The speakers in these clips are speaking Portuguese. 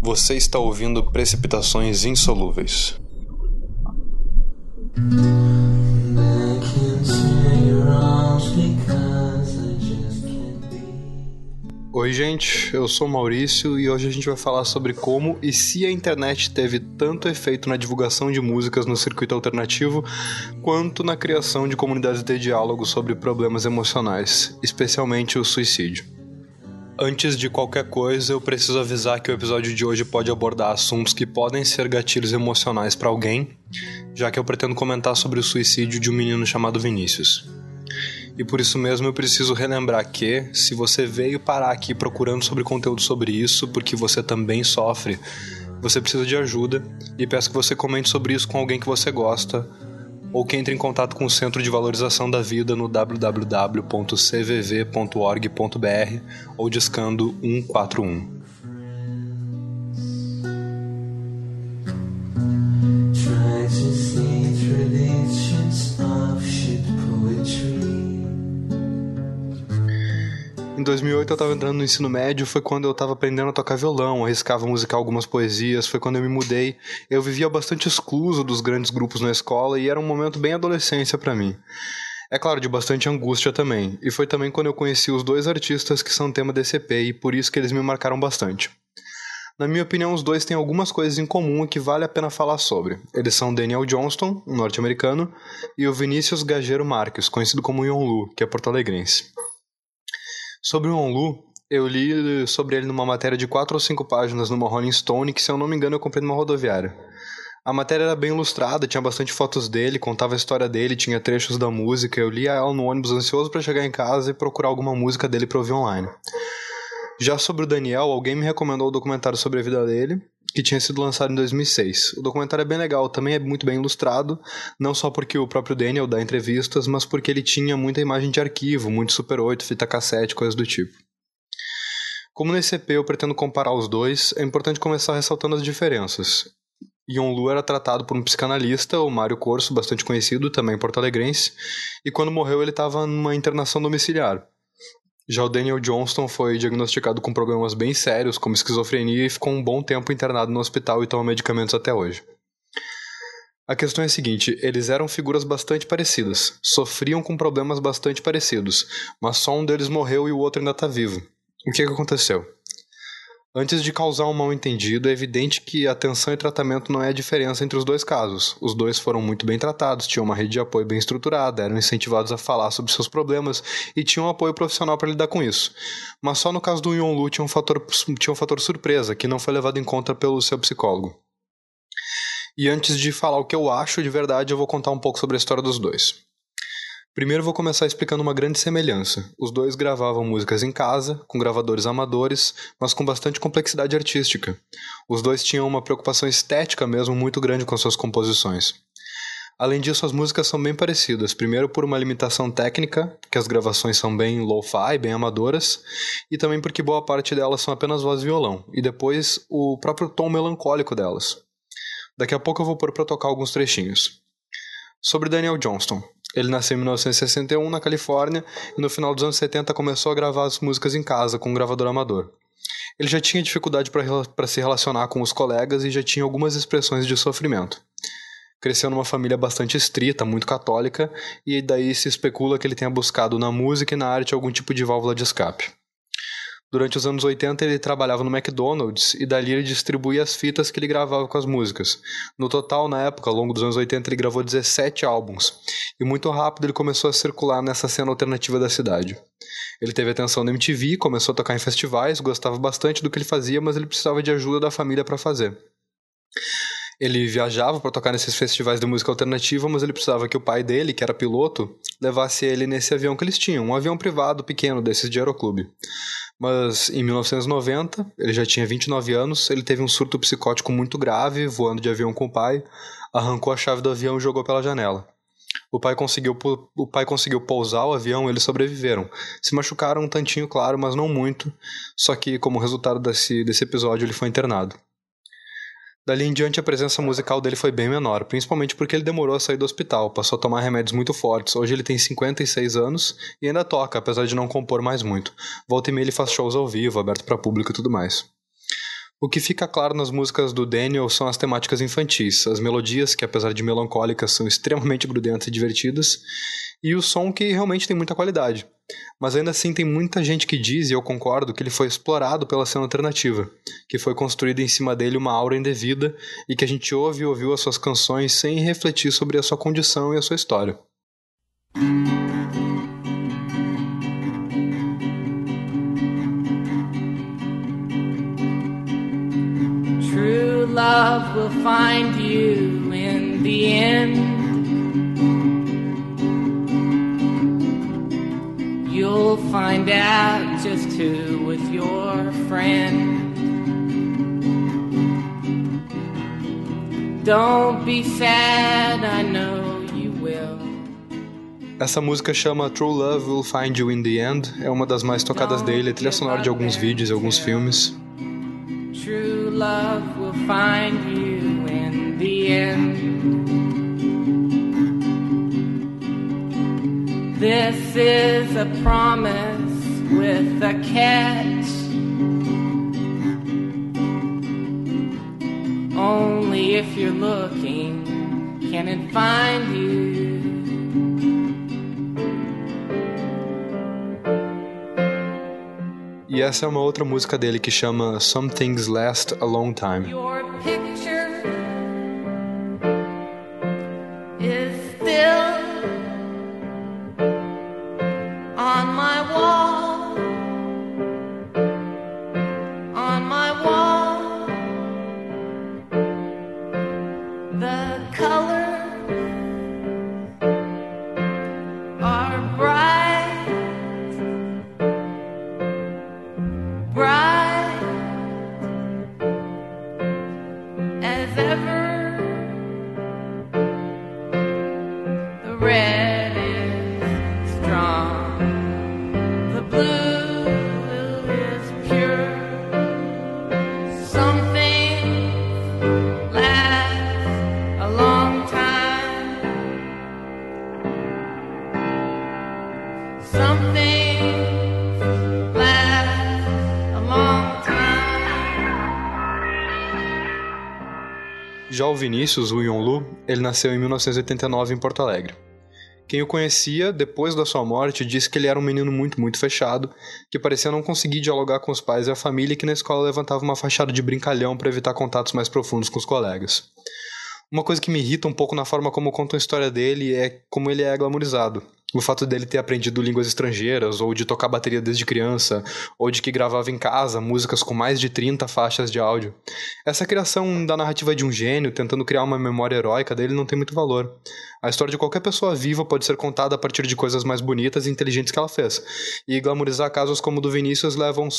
Você está ouvindo Precipitações Insolúveis. Oi gente, eu sou o Maurício e hoje a gente vai falar sobre como e se a internet teve tanto efeito na divulgação de músicas no circuito alternativo quanto na criação de comunidades de diálogo sobre problemas emocionais, especialmente o suicídio. Antes de qualquer coisa, eu preciso avisar que o episódio de hoje pode abordar assuntos que podem ser gatilhos emocionais para alguém, já que eu pretendo comentar sobre o suicídio de um menino chamado Vinícius. E por isso mesmo eu preciso relembrar que, se você veio parar aqui procurando sobre conteúdo sobre isso, porque você também sofre, você precisa de ajuda, e peço que você comente sobre isso com alguém que você gosta, ou que entre em contato com o Centro de Valorização da Vida no www.cvv.org.br ou discando 141. Em 2008 eu estava entrando no ensino médio, foi quando eu estava aprendendo a tocar violão, arriscava musicar algumas poesias, foi quando eu me mudei. Eu vivia bastante excluso dos grandes grupos na escola e era um momento bem adolescência para mim. É claro, de bastante angústia também, e foi também quando eu conheci os dois artistas que são tema desse EP e por isso que eles me marcaram bastante. Na minha opinião, os dois têm algumas coisas em comum que vale a pena falar sobre. Eles são Daniel Johnston, um norte-americano, e o Vinícius Gageiro Marques, conhecido como Yonlu, que é porto-alegrense. Sobre o Yonlu, eu li sobre ele numa matéria de 4 ou 5 páginas numa Rolling Stone, que se eu não me engano eu comprei numa rodoviária. A matéria era bem ilustrada, tinha bastante fotos dele, contava a história dele, tinha trechos da música, eu lia ela no ônibus ansioso para chegar em casa e procurar alguma música dele para ouvir online. Já sobre o Daniel, alguém me recomendou o documentário sobre a vida dele, que tinha sido lançado em 2006. O documentário é bem legal, também é muito bem ilustrado, não só porque o próprio Daniel dá entrevistas, mas porque ele tinha muita imagem de arquivo, muito Super 8, fita cassete, coisas do tipo. Como nesse EP eu pretendo comparar os dois, é importante começar ressaltando as diferenças. Yonlu era tratado por um psicanalista, o Mário Corso, bastante conhecido, também porto-alegrense, e quando morreu ele estava numa internação domiciliar. Já o Daniel Johnston foi diagnosticado com problemas bem sérios, como esquizofrenia, e ficou um bom tempo internado no hospital e toma medicamentos até hoje. A questão é a seguinte, eles eram figuras bastante parecidas, sofriam com problemas bastante parecidos, mas só um deles morreu e o outro ainda está vivo. O que aconteceu? Antes de causar um mal-entendido, é evidente que atenção e tratamento não é a diferença entre os dois casos. Os dois foram muito bem tratados, tinham uma rede de apoio bem estruturada, eram incentivados a falar sobre seus problemas e tinham um apoio profissional para lidar com isso. Mas só no caso do Yonlu tinha um fator surpresa, que não foi levado em conta pelo seu psicólogo. E antes de falar o que eu acho de verdade, eu vou contar um pouco sobre a história dos dois. Primeiro vou começar explicando uma grande semelhança. Os dois gravavam músicas em casa, com gravadores amadores, mas com bastante complexidade artística. Os dois tinham uma preocupação estética mesmo muito grande com suas composições. Além disso, as músicas são bem parecidas. Primeiro por uma limitação técnica, que as gravações são bem lo-fi, bem amadoras, e também porque boa parte delas são apenas voz e violão, e depois o próprio tom melancólico delas. Daqui a pouco eu vou pôr pra tocar alguns trechinhos. Sobre Daniel Johnston. Ele nasceu em 1961 na Califórnia e no final dos anos 70 começou a gravar as músicas em casa com um gravador amador. Ele já tinha dificuldade para se relacionar com os colegas e já tinha algumas expressões de sofrimento. Cresceu numa família bastante estrita, muito católica, e daí se especula que ele tenha buscado na música e na arte algum tipo de válvula de escape. Durante os anos 80 ele trabalhava no McDonald's e dali ele distribuía as fitas que ele gravava com as músicas. No total, na época, ao longo dos anos 80, ele gravou 17 álbuns. E muito rápido ele começou a circular nessa cena alternativa da cidade. Ele teve atenção na MTV, começou a tocar em festivais, gostava bastante do que ele fazia, mas ele precisava de ajuda da família para fazer. Ele viajava para tocar nesses festivais de música alternativa, mas ele precisava que o pai dele, que era piloto, levasse ele nesse avião que eles tinham, um avião privado pequeno desses de aeroclube. Mas em 1990, ele já tinha 29 anos, ele teve um surto psicótico muito grave, voando de avião com o pai, arrancou a chave do avião e jogou pela janela. O pai conseguiu pousar o avião e eles sobreviveram. Se machucaram um tantinho, claro, mas não muito, só que como resultado desse episódio ele foi internado. Dali em diante a presença musical dele foi bem menor, principalmente porque ele demorou a sair do hospital, passou a tomar remédios muito fortes. Hoje ele tem 56 anos e ainda toca, apesar de não compor mais muito. Volta e meia ele faz shows ao vivo, aberto para público e tudo mais. O que fica claro nas músicas do Daniel são as temáticas infantis, as melodias, que apesar de melancólicas são extremamente grudentas e divertidas, e o som que realmente tem muita qualidade. Mas ainda assim tem muita gente que diz, e eu concordo, que ele foi explorado pela cena alternativa, que foi construída em cima dele uma aura indevida e que a gente ouve e ouviu as suas canções sem refletir sobre a sua condição e a sua história. True love will find you in the end. You'll find out just who was your friend. Don't be sad, I know you will. Essa música chama True Love Will Find You in the End, é uma das mais tocadas dele, é trilha sonora de alguns vídeos e alguns filmes. True love will find you in the end. This is a promise with a catch. Only if you're looking can it find you. E essa é uma outra música dele que chama Some Things Last a Long Time. Your picture is still on my wall, on my wall. The colors are bright, bright as ever. The red is strong, the blue is pure. Some things last a long time. Some things last a long time. Já o Vinícius, o Yonlu, ele nasceu em 1989 em Porto Alegre. Quem o conhecia, depois da sua morte, disse que ele era um menino muito fechado, que parecia não conseguir dialogar com os pais e a família e que na escola levantava uma fachada de brincalhão para evitar contatos mais profundos com os colegas. Uma coisa que me irrita um pouco na forma como contam a história dele é como ele é glamourizado. O fato dele ter aprendido línguas estrangeiras, ou de tocar bateria desde criança, ou de que gravava em casa músicas com mais de 30 faixas de áudio. Essa criação da narrativa de um gênio, tentando criar uma memória heróica dele, não tem muito valor. A história de qualquer pessoa viva pode ser contada a partir de coisas mais bonitas e inteligentes que ela fez. E glamourizar casos como o do Vinícius levam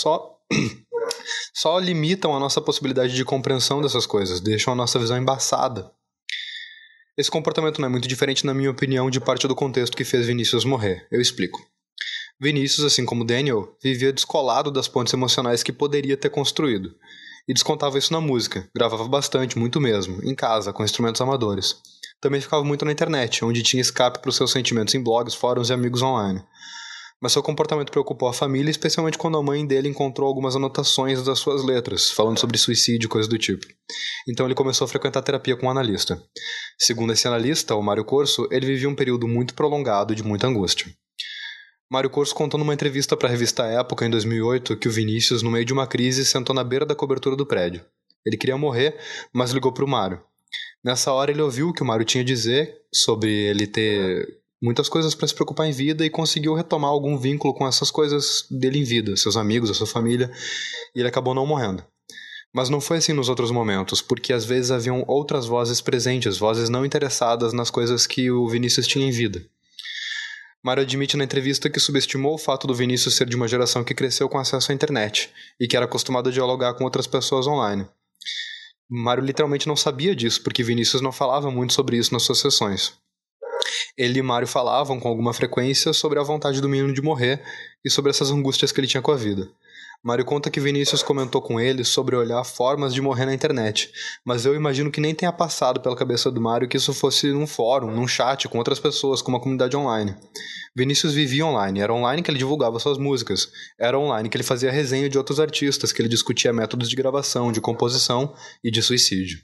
só limitam a nossa possibilidade de compreensão dessas coisas, deixam a nossa visão embaçada. Esse comportamento não é muito diferente, na minha opinião, de parte do contexto que fez Vinícius morrer. Eu explico. Vinícius, assim como Daniel, vivia descolado das pontes emocionais que poderia ter construído. E descontava isso na música. Gravava bastante, muito mesmo, em casa, com instrumentos amadores. Também ficava muito na internet, onde tinha escape para os seus sentimentos em blogs, fóruns e amigos online. Mas seu comportamento preocupou a família, especialmente quando a mãe dele encontrou algumas anotações das suas letras, falando sobre suicídio e coisas do tipo. Então ele começou a frequentar terapia com um analista. Segundo esse analista, o Mário Corso, ele vivia um período muito prolongado de muita angústia. Mário Corso contou numa entrevista para a revista Época, em 2008, que o Vinícius, no meio de uma crise, sentou na beira da cobertura do prédio. Ele queria morrer, mas ligou para o Mário. Nessa hora ele ouviu o que o Mário tinha a dizer sobre ele ter muitas coisas para se preocupar em vida e conseguiu retomar algum vínculo com essas coisas dele em vida, seus amigos, a sua família, e ele acabou não morrendo. Mas não foi assim nos outros momentos, porque às vezes haviam outras vozes presentes, vozes não interessadas nas coisas que o Vinícius tinha em vida. Mário admite na entrevista que subestimou o fato do Vinícius ser de uma geração que cresceu com acesso à internet e que era acostumado a dialogar com outras pessoas online. Mário literalmente não sabia disso, porque Vinícius não falava muito sobre isso nas suas sessões. Ele e Mário falavam com alguma frequência sobre a vontade do menino de morrer e sobre essas angústias que ele tinha com a vida. Mário conta que Vinícius comentou com ele sobre olhar formas de morrer na internet, mas eu imagino que nem tenha passado pela cabeça do Mário que isso fosse num fórum, num chat com outras pessoas, com uma comunidade online. Vinícius vivia online, era online que ele divulgava suas músicas, era online que ele fazia resenha de outros artistas, que ele discutia métodos de gravação, de composição e de suicídio.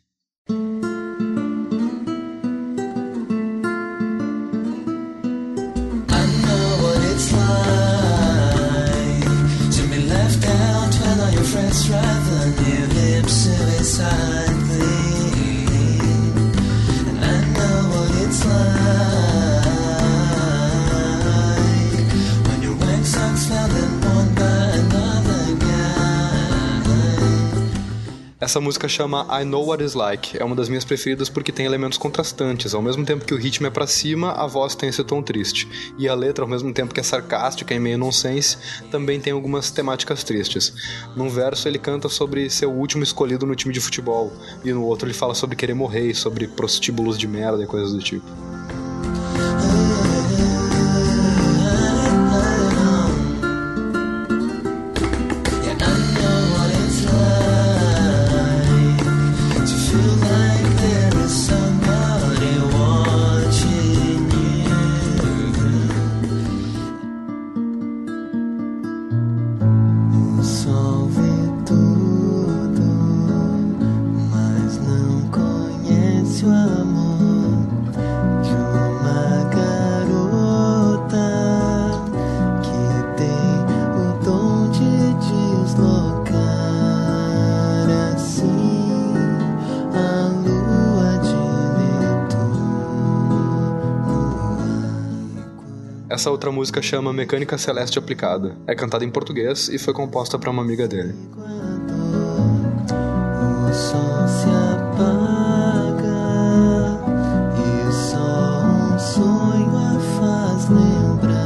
Essa música chama I Know What It's Like, é uma das minhas preferidas porque tem elementos contrastantes, ao mesmo tempo que o ritmo é pra cima, a voz tem esse tom triste, e a letra, ao mesmo tempo que é sarcástica e meio nonsense, também tem algumas temáticas tristes. Num verso ele canta sobre ser o último escolhido no time de futebol, e no outro ele fala sobre querer morrer, sobre prostíbulos de merda e coisas do tipo. Essa outra música chama Mecânica Celeste Aplicada. É cantada em português e foi composta para uma amiga dele. O sol se apaga e só um sonho a faz lembrar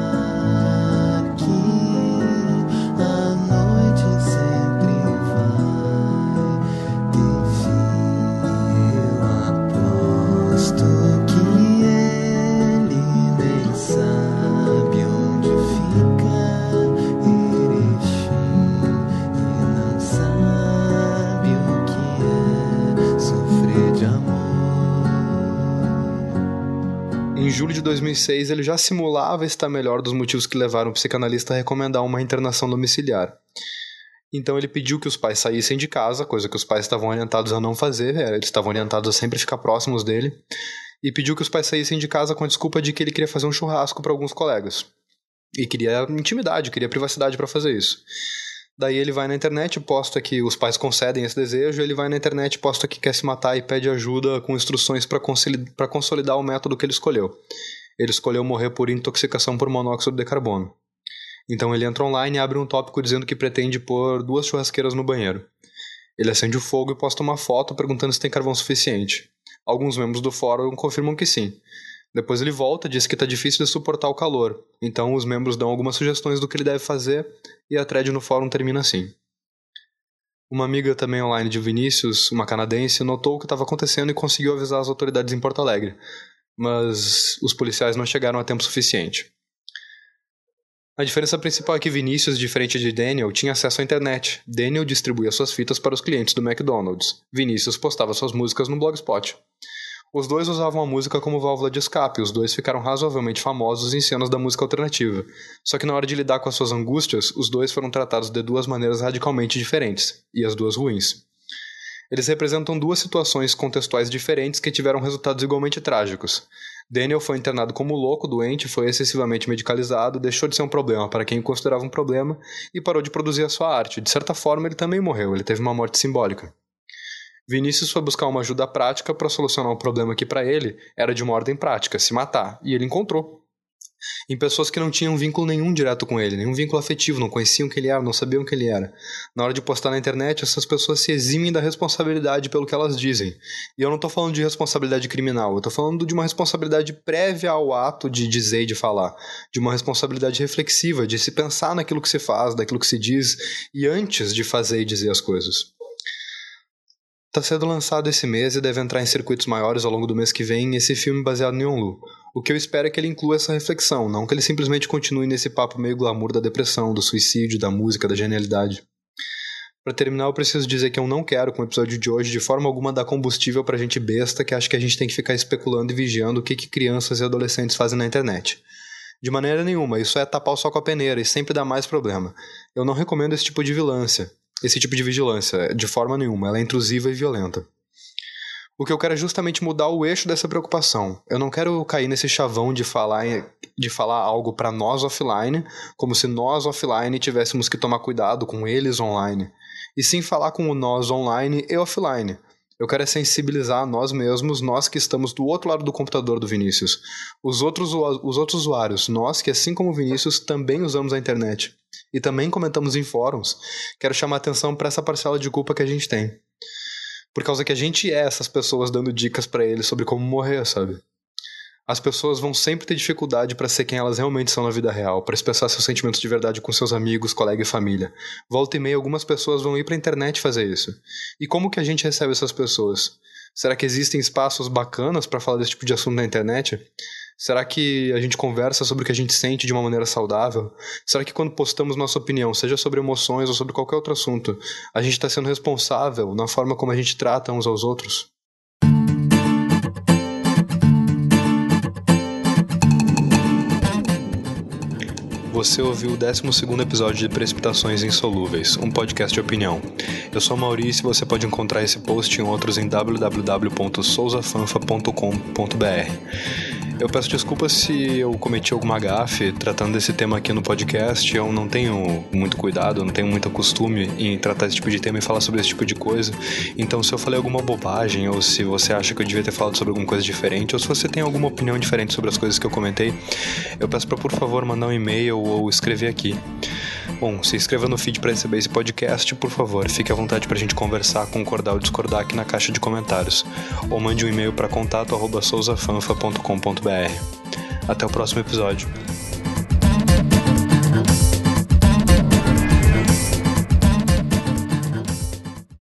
que a noite sempre vai ter fim. Eu aposto que ele nem sabe onde fica Erechim e não sabe o que é sofrer de amor. Em julho de 2006, ele já simulava estar melhor dos motivos que levaram o psicanalista a recomendar uma internação domiciliar. Então ele pediu que os pais saíssem de casa, coisa que os pais estavam orientados a não fazer, eles estavam orientados a sempre ficar próximos dele, e pediu que os pais saíssem de casa com a desculpa de que ele queria fazer um churrasco para alguns colegas. E queria intimidade, queria privacidade para fazer isso. Daí ele vai na internet, posta que os pais concedem esse desejo, ele vai na internet, posta que quer se matar e pede ajuda com instruções para consolidar o método que ele escolheu. Ele escolheu morrer por intoxicação por monóxido de carbono. Então ele entra online e abre um tópico dizendo que pretende pôr 2 churrasqueiras no banheiro. Ele acende o fogo e posta uma foto perguntando se tem carvão suficiente. Alguns membros do fórum confirmam que sim. Depois ele volta, diz que está difícil de suportar o calor. Então os membros dão algumas sugestões do que ele deve fazer e a thread no fórum termina assim. Uma amiga também online de Vinícius, uma canadense, notou o que estava acontecendo e conseguiu avisar as autoridades em Porto Alegre. Mas os policiais não chegaram a tempo suficiente. A diferença principal é que Vinícius, diferente de Daniel, tinha acesso à internet. Daniel distribuía suas fitas para os clientes do McDonald's. Vinícius postava suas músicas no Blogspot. Os dois usavam a música como válvula de escape, os dois ficaram razoavelmente famosos em cenas da música alternativa. Só que na hora de lidar com as suas angústias, os dois foram tratados de 2 maneiras radicalmente diferentes, e as 2 ruins. Eles representam 2 situações contextuais diferentes que tiveram resultados igualmente trágicos. Daniel foi internado como louco, doente, foi excessivamente medicalizado, deixou de ser um problema para quem o considerava um problema e parou de produzir a sua arte. De certa forma, ele também morreu, ele teve uma morte simbólica. Vinícius foi buscar uma ajuda prática para solucionar um problema que para ele era de uma ordem prática, se matar, e ele encontrou. Em pessoas que não tinham vínculo nenhum direto com ele, nenhum vínculo afetivo, não conheciam quem ele era, não sabiam quem ele era. Na hora de postar na internet, essas pessoas se eximem da responsabilidade pelo que elas dizem. E eu não estou falando de responsabilidade criminal, eu estou falando de uma responsabilidade prévia ao ato de dizer e de falar. De uma responsabilidade reflexiva, de se pensar naquilo que se faz, daquilo que se diz, e antes de fazer e dizer as coisas. Está sendo lançado esse mês e deve entrar em circuitos maiores ao longo do mês que vem esse filme baseado em Yonlu. O que eu espero é que ele inclua essa reflexão, não que ele simplesmente continue nesse papo meio glamour da depressão, do suicídio, da música, da genialidade. Pra terminar, eu preciso dizer que eu não quero, com o episódio de hoje, de forma alguma dar combustível pra gente besta que acha que a gente tem que ficar especulando e vigiando o que crianças e adolescentes fazem na internet. De maneira nenhuma, isso é tapar o sol com a peneira e sempre dá mais problema. Eu não recomendo esse tipo de vigilância, de forma nenhuma, ela é intrusiva e violenta. O que eu quero é justamente mudar o eixo dessa preocupação. Eu não quero cair nesse chavão de falar algo pra nós offline, como se nós offline tivéssemos que tomar cuidado com eles online. E sim falar com o nós online e offline. Eu quero é sensibilizar nós mesmos, nós que estamos do outro lado do computador do Vinícius. Os outros usuários, nós que assim como o Vinícius também usamos a internet. E também comentamos em fóruns. Quero chamar atenção para essa parcela de culpa que a gente tem. Por causa que a gente é essas pessoas dando dicas pra eles sobre como morrer, sabe? As pessoas vão sempre ter dificuldade pra ser quem elas realmente são na vida real, pra expressar seus sentimentos de verdade com seus amigos, colegas e família. Volta e meia, algumas pessoas vão ir pra internet fazer isso. E como que a gente recebe essas pessoas? Será que existem espaços bacanas pra falar desse tipo de assunto na internet? Será que a gente conversa sobre o que a gente sente de uma maneira saudável? Será que quando postamos nossa opinião, seja sobre emoções ou sobre qualquer outro assunto, a gente está sendo responsável na forma como a gente trata uns aos outros? Você ouviu o 12º episódio de Precipitações Insolúveis, um podcast de opinião. Eu sou Maurício e você pode encontrar esse post e outros em www.souzafanfa.com.br. Eu peço desculpas se eu cometi alguma gafe tratando desse tema aqui no podcast. Eu não tenho muito cuidado, não tenho muito costume em tratar esse tipo de tema e falar sobre esse tipo de coisa. Então, se eu falei alguma bobagem, ou se você acha que eu devia ter falado sobre alguma coisa diferente, ou se você tem alguma opinião diferente sobre as coisas que eu comentei, eu peço para, por favor, mandar um e-mail ou escrever aqui. Bom, se inscreva no feed para receber esse podcast, por favor, fique à vontade pra gente conversar, concordar ou discordar aqui na caixa de comentários. Ou mande um e-mail para contato@souzafanfa.com.br. Até o próximo episódio.